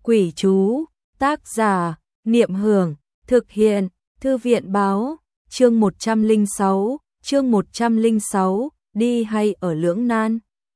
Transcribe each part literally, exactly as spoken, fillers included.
Quỷ chú, tác giả, Niệm Hưởng, thực hiện, Thư viện báo, chương một trăm lẻ sáu, chương một trăm lẻ sáu, đi hay ở lưỡng nan.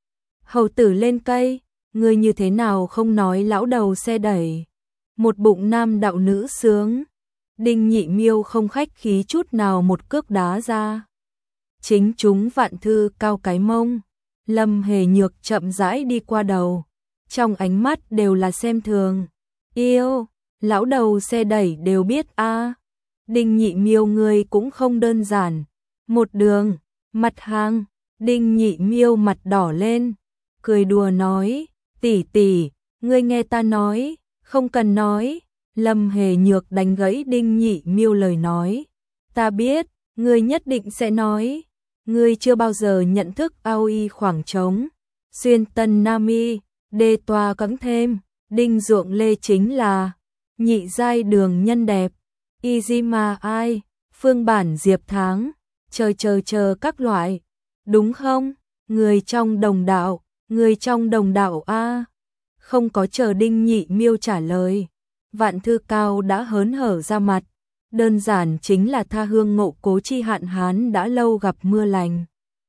Hầu tử lên cây, người như thế nào không nói lão đầu xe đẩy. Một bụng nam đạo nữ sướng. Đinh Nhị Miêu không khách khí chút nào một cước đá ra. Chính chúng Vạn Thư Cao cái mông. Lâm Hề Nhược chậm rãi đi qua đầu. Trong ánh mắt đều là xem thường. Yêu, lão đầu xe đẩy đều biết a. À. Đinh Nhị Miêu người cũng không đơn giản. Một đường, mặt hàng, Đinh Nhị Miêu mặt đỏ lên, cười đùa nói, tỷ tỷ, ngươi nghe ta nói, không cần nói. Lâm Hề Nhược đánh gãy Đinh Nhị Miêu lời nói, ta biết, ngươi nhất định sẽ nói, ngươi chưa bao giờ nhận thức ao y khoảng trống, xuyên tân nam y, đê toa cẫng thêm, Đinh Ruộng Lê chính là nhị giai đường nhân đẹp, y di mà ai, phương bản Diệp Tháng, chờ chờ chờ các loại, đúng không? Người trong đồng đạo, người trong đồng đạo a. Không có chờ Đinh Nhị Miêu trả lời, Vạn Thư Cao đã hớn hở ra mặt, đơn giản chính là tha hương ngộ cố chi hạn hán đã lâu gặp mưa lành.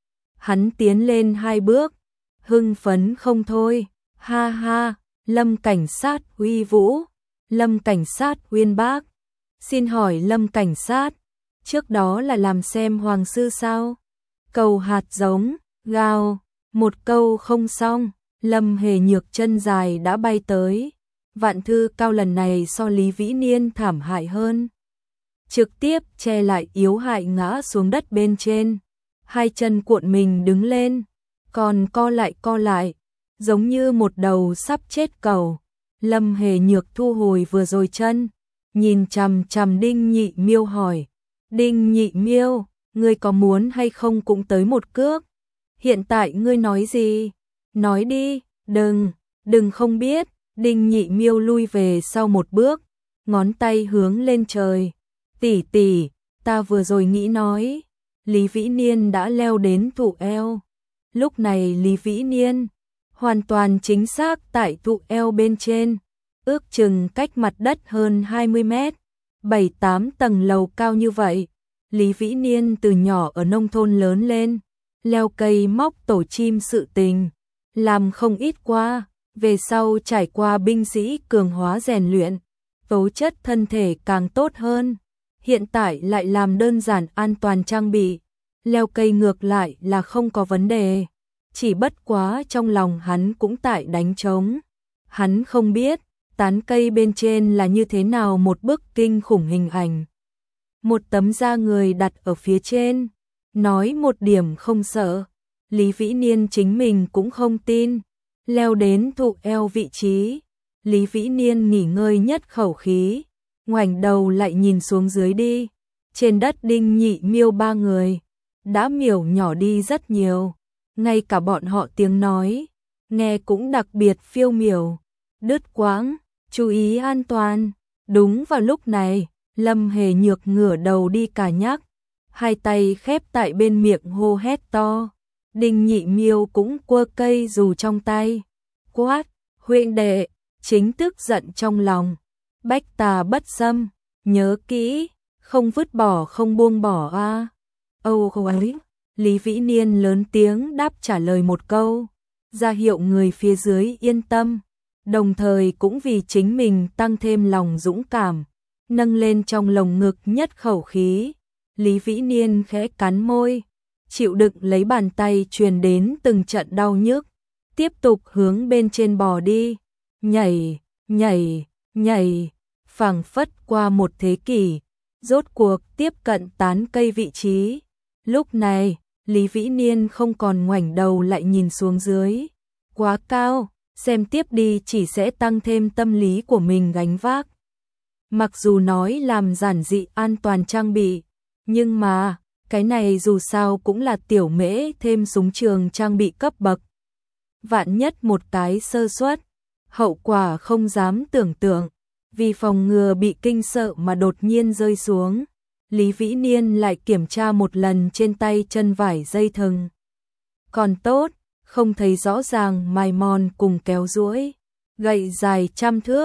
Hắn tiến lên hai bước, hưng phấn không thôi, ha ha, Lâm cảnh sát uy vũ, Lâm cảnh sát uyên bác. Xin hỏi Lâm cảnh sát, trước đó là làm xem hoàng sư sao? Cầu hạt giống, gào, một câu không xong, Lâm Hề Nhược chân dài đã bay tới. Vạn Thư Cao lần này so Lý Vĩ Niên thảm hại hơn. Trực tiếp che lại yếu hại ngã xuống đất bên trên. Hai chân cuộn mình đứng lên, còn co lại co lại, giống như một đầu sắp chết cầu. Lâm Hề Nhược thu hồi vừa rồi chân, nhìn chằm chằm Đinh Nhị Miêu hỏi, Đinh Nhị Miêu, ngươi có muốn hay không cũng tới một cước? Hiện tại ngươi nói gì? Nói đi, đừng, đừng không biết. Đinh Nhị Miêu lui về sau một bước, ngón tay hướng lên trời. Tỷ tỷ, ta vừa rồi nghĩ nói, Lý Vĩ Niên đã leo đến thụ eo. Lúc này Lý Vĩ Niên hoàn toàn chính xác tại thụ eo bên trên, ước chừng cách mặt đất hơn hai mươi mét, bảy tám tầng lầu cao như vậy. Lý Vĩ Niên từ nhỏ ở nông thôn lớn lên, leo cây móc tổ chim sự tình, làm không ít qua, về sau trải qua binh sĩ cường hóa rèn luyện, tố chất thân thể càng tốt hơn, hiện tại lại làm đơn giản an toàn trang bị, leo cây ngược lại là không có vấn đề, chỉ bất quá trong lòng hắn cũng tại đánh trống. Hắn không biết, tán cây bên trên là như thế nào một bức kinh khủng hình ảnh. Một tấm da người đặt ở phía trên, nói một điểm không sợ, Lý Vĩ Niên chính mình cũng không tin. Leo đến thụ eo vị trí, Lý Vĩ Niên nghỉ ngơi nhất khẩu khí, ngoảnh đầu lại nhìn xuống dưới đi. Trên đất Đinh Nhị Miêu ba người đã miểu nhỏ đi rất nhiều, ngay cả bọn họ tiếng nói nghe cũng đặc biệt phiêu miểu, đứt quãng, chú ý an toàn. Đúng vào lúc này, Lâm Hề Nhược ngửa đầu đi cà nhắc, hai tay khép tại bên miệng hô hét to. Đinh Nhị Miêu cũng quơ cây dù trong tay, quát, huynh đệ, chính tức giận trong lòng, bách tà bất xâm, nhớ kỹ, không vứt bỏ không buông bỏ a. À. Âu oh, ấy, Lý Vĩ Niên lớn tiếng đáp trả lời một câu, ra hiệu người phía dưới yên tâm, đồng thời cũng vì chính mình tăng thêm lòng dũng cảm, nâng lên trong lồng ngực nhất khẩu khí. Lý Vĩ Niên khẽ cắn môi, chịu đựng lấy bàn tay truyền đến từng trận đau nhức, tiếp tục hướng bên trên bò đi, nhảy, nhảy, nhảy, phảng phất qua một thế kỷ, rốt cuộc tiếp cận tán cây vị trí. Lúc này, Lý Vĩ Niên không còn ngoảnh đầu lại nhìn xuống dưới, quá cao, xem tiếp đi chỉ sẽ tăng thêm tâm lý của mình gánh vác. Mặc dù nói làm giản dị an toàn trang bị, nhưng mà cái này dù sao cũng là tiểu mễ thêm súng trường trang bị cấp bậc. Vạn nhất một cái sơ suất, hậu quả không dám tưởng tượng, vì phòng ngừa bị kinh sợ mà đột nhiên rơi xuống. Lý Vĩ Niên lại kiểm tra một lần trên tay chân vải dây thừng. Còn tốt, không thấy rõ ràng mài mòn cùng kéo duỗi, gậy dài trăm thước,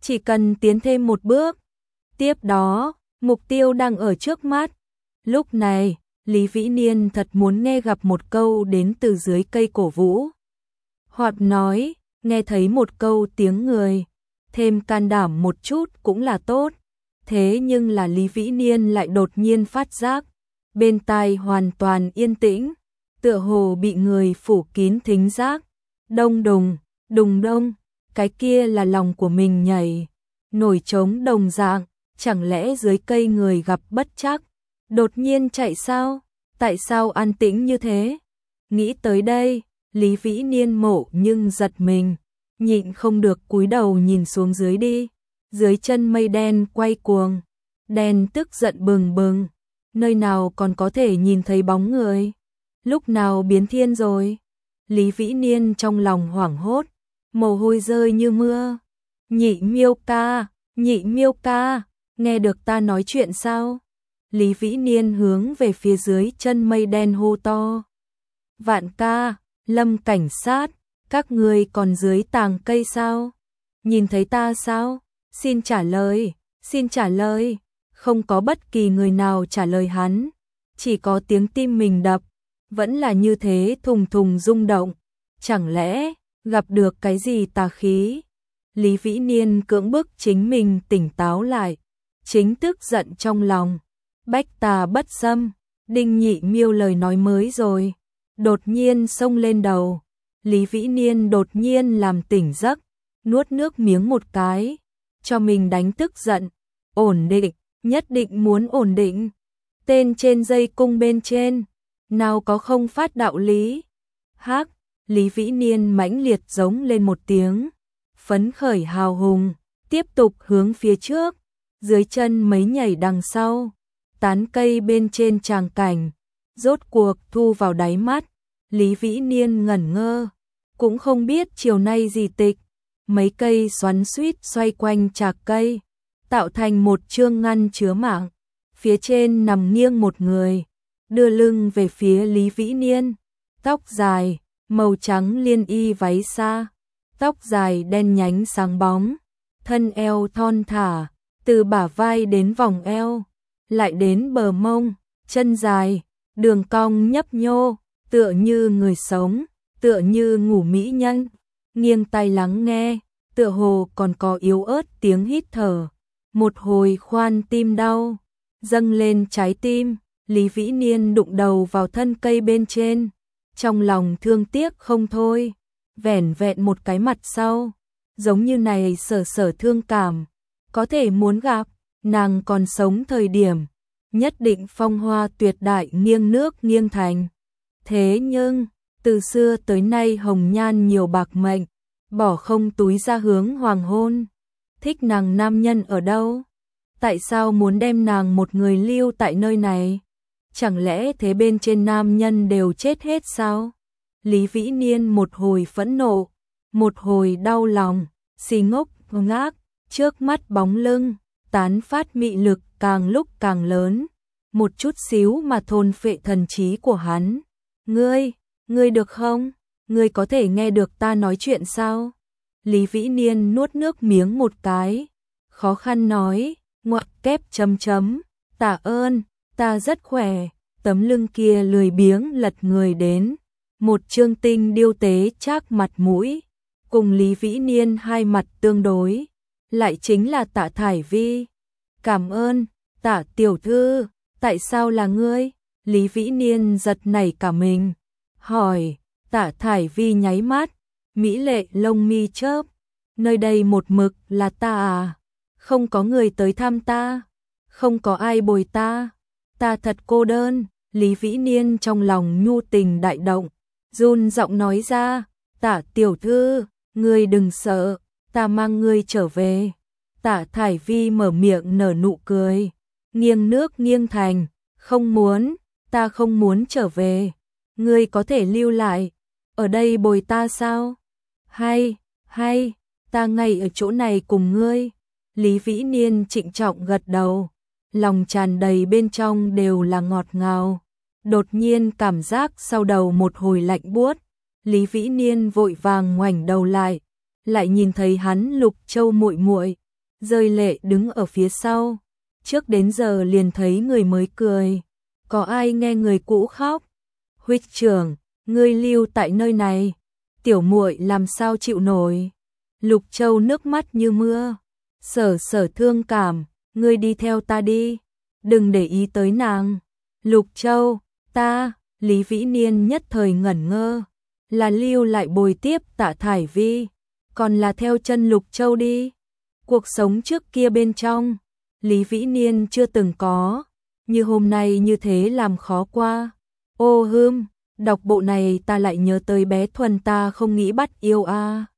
chỉ cần tiến thêm một bước. Tiếp đó, mục tiêu đang ở trước mắt. Lúc này, Lý Vĩ Niên thật muốn nghe gặp một câu đến từ dưới cây cổ vũ. Hoặc nói, nghe thấy một câu tiếng người, thêm can đảm một chút cũng là tốt. Thế nhưng là Lý Vĩ Niên lại đột nhiên phát giác, bên tai hoàn toàn yên tĩnh, tựa hồ bị người phủ kín thính giác. Đông đùng, đùng đông, cái kia là lòng của mình nhảy, nổi trống đồng dạng, chẳng lẽ dưới cây người gặp bất trắc, đột nhiên chạy sao? Tại sao an tĩnh như thế? Nghĩ tới đây, Lý Vĩ Niên mộ nhưng giật mình, nhịn không được cúi đầu nhìn xuống dưới đi. Dưới chân mây đen quay cuồng, đen tức giận bừng bừng, nơi nào còn có thể nhìn thấy bóng người. Lúc nào biến thiên rồi? Lý Vĩ Niên trong lòng hoảng hốt, mồ hôi rơi như mưa. Nhị Miêu ca, Nhị Miêu ca, nghe được ta nói chuyện sao? Lý Vĩ Niên hướng về phía dưới chân mây đen hô to. Vạn ca, Lâm cảnh sát, các người còn dưới tàng cây sao? Nhìn thấy ta sao? Xin trả lời, xin trả lời. Không có bất kỳ người nào trả lời hắn, chỉ có tiếng tim mình đập, vẫn là như thế thùng thùng rung động. Chẳng lẽ gặp được cái gì tà khí? Lý Vĩ Niên cưỡng bức chính mình tỉnh táo lại, chính tức giận trong lòng. Bách tà bất xâm, Đinh Nhị Miêu lời nói mới rồi, đột nhiên xông lên đầu. Lý Vĩ Niên đột nhiên làm tỉnh giấc, nuốt nước miếng một cái, cho mình đánh tức giận. Ổn định, nhất định muốn ổn định. Tên trên dây cung bên trên, nào có không phát đạo lý. Hắc, Lý Vĩ Niên mãnh liệt giống lên một tiếng, phấn khởi hào hùng, tiếp tục hướng phía trước, dưới chân mấy nhảy đằng sau. Tán cây bên trên tràng cảnh, rốt cuộc thu vào đáy mắt. Lý Vĩ Niên ngẩn ngơ, cũng không biết chiều nay gì tịch. Mấy cây xoắn xuýt xoay quanh trạc cây, tạo thành một chương ngăn chứa mạng. Phía trên nằm nghiêng một người, đưa lưng về phía Lý Vĩ Niên. Tóc dài, màu trắng liên y váy xa, tóc dài đen nhánh sáng bóng, thân eo thon thả, từ bả vai đến vòng eo, lại đến bờ mông, chân dài, đường cong nhấp nhô, tựa như người sống, tựa như ngủ mỹ nhân. Nghiêng tai lắng nghe, tựa hồ còn có yếu ớt tiếng hít thở. Một hồi khoan tim đau dâng lên trái tim. Lý Vĩ Niên đụng đầu vào thân cây bên trên, trong lòng thương tiếc không thôi. Vẻn vẹn một cái mặt sau, giống như này sở sở thương cảm, có thể muốn gặp, nàng còn sống thời điểm, nhất định phong hoa tuyệt đại nghiêng nước nghiêng thành. Thế nhưng, từ xưa tới nay hồng nhan nhiều bạc mệnh, bỏ không túi ra hướng hoàng hôn. Thích nàng nam nhân ở đâu? Tại sao muốn đem nàng một người lưu tại nơi này? Chẳng lẽ thế bên trên nam nhân đều chết hết sao? Lý Vĩ Niên một hồi phẫn nộ, một hồi đau lòng, si ngốc ngác, trước mắt bóng lưng, tán phát mị lực càng lúc càng lớn, một chút xíu mà thôn phệ thần trí của hắn. Ngươi, ngươi được không? Ngươi có thể nghe được ta nói chuyện sao? Lý Vĩ Niên nuốt nước miếng một cái, khó khăn nói, ngoặc kép chấm chấm, tạ ơn, ta rất khỏe. Tấm lưng kia lười biếng lật người đến, một trương tinh điêu tế trác mặt mũi, cùng Lý Vĩ Niên hai mặt tương đối, lại chính là Tạ Thải Vi. Cảm ơn, Tạ tiểu thư, tại sao là ngươi? Lý Vĩ Niên giật nảy cả mình, hỏi. Tạ Thải Vi nháy mắt, mỹ lệ lông mi chớp, nơi đây một mực là ta à? Không có người tới thăm ta, không có ai bồi ta, ta thật cô đơn. Lý Vĩ Niên trong lòng nhu tình đại động, run giọng nói ra, Tạ tiểu thư, ngươi đừng sợ, ta mang ngươi trở về. Tạ Thải Vi mở miệng nở nụ cười, nghiêng nước nghiêng thành, không muốn, ta không muốn trở về, ngươi có thể lưu lại, ở đây bồi ta sao? Hay, hay, ta ngay ở chỗ này cùng ngươi. Lý Vĩ Niên trịnh trọng gật đầu, lòng tràn đầy bên trong đều là ngọt ngào. Đột nhiên cảm giác sau đầu một hồi lạnh buốt, Lý Vĩ Niên vội vàng ngoảnh đầu lại, lại nhìn thấy hắn Lục Châu muội muội, rơi lệ đứng ở phía sau. Trước đến giờ liền thấy người mới cười. Có ai nghe người cũ khóc? Huynh trưởng, ngươi lưu tại nơi này, tiểu muội làm sao chịu nổi. Lục Châu nước mắt như mưa. Sở sở thương cảm, ngươi đi theo ta đi, đừng để ý tới nàng. Lục Châu, ta, Lý Vĩ Niên nhất thời ngẩn ngơ, là lưu lại bồi tiếp Tạ Thải Vi, còn là theo chân Lục Châu đi. Cuộc sống trước kia bên trong, Lý Vĩ Niên chưa từng có, như hôm nay như thế làm khó qua. Ô hưm, đọc bộ này ta lại nhớ tới bé Thuần ta không nghĩ bắt yêu a. À.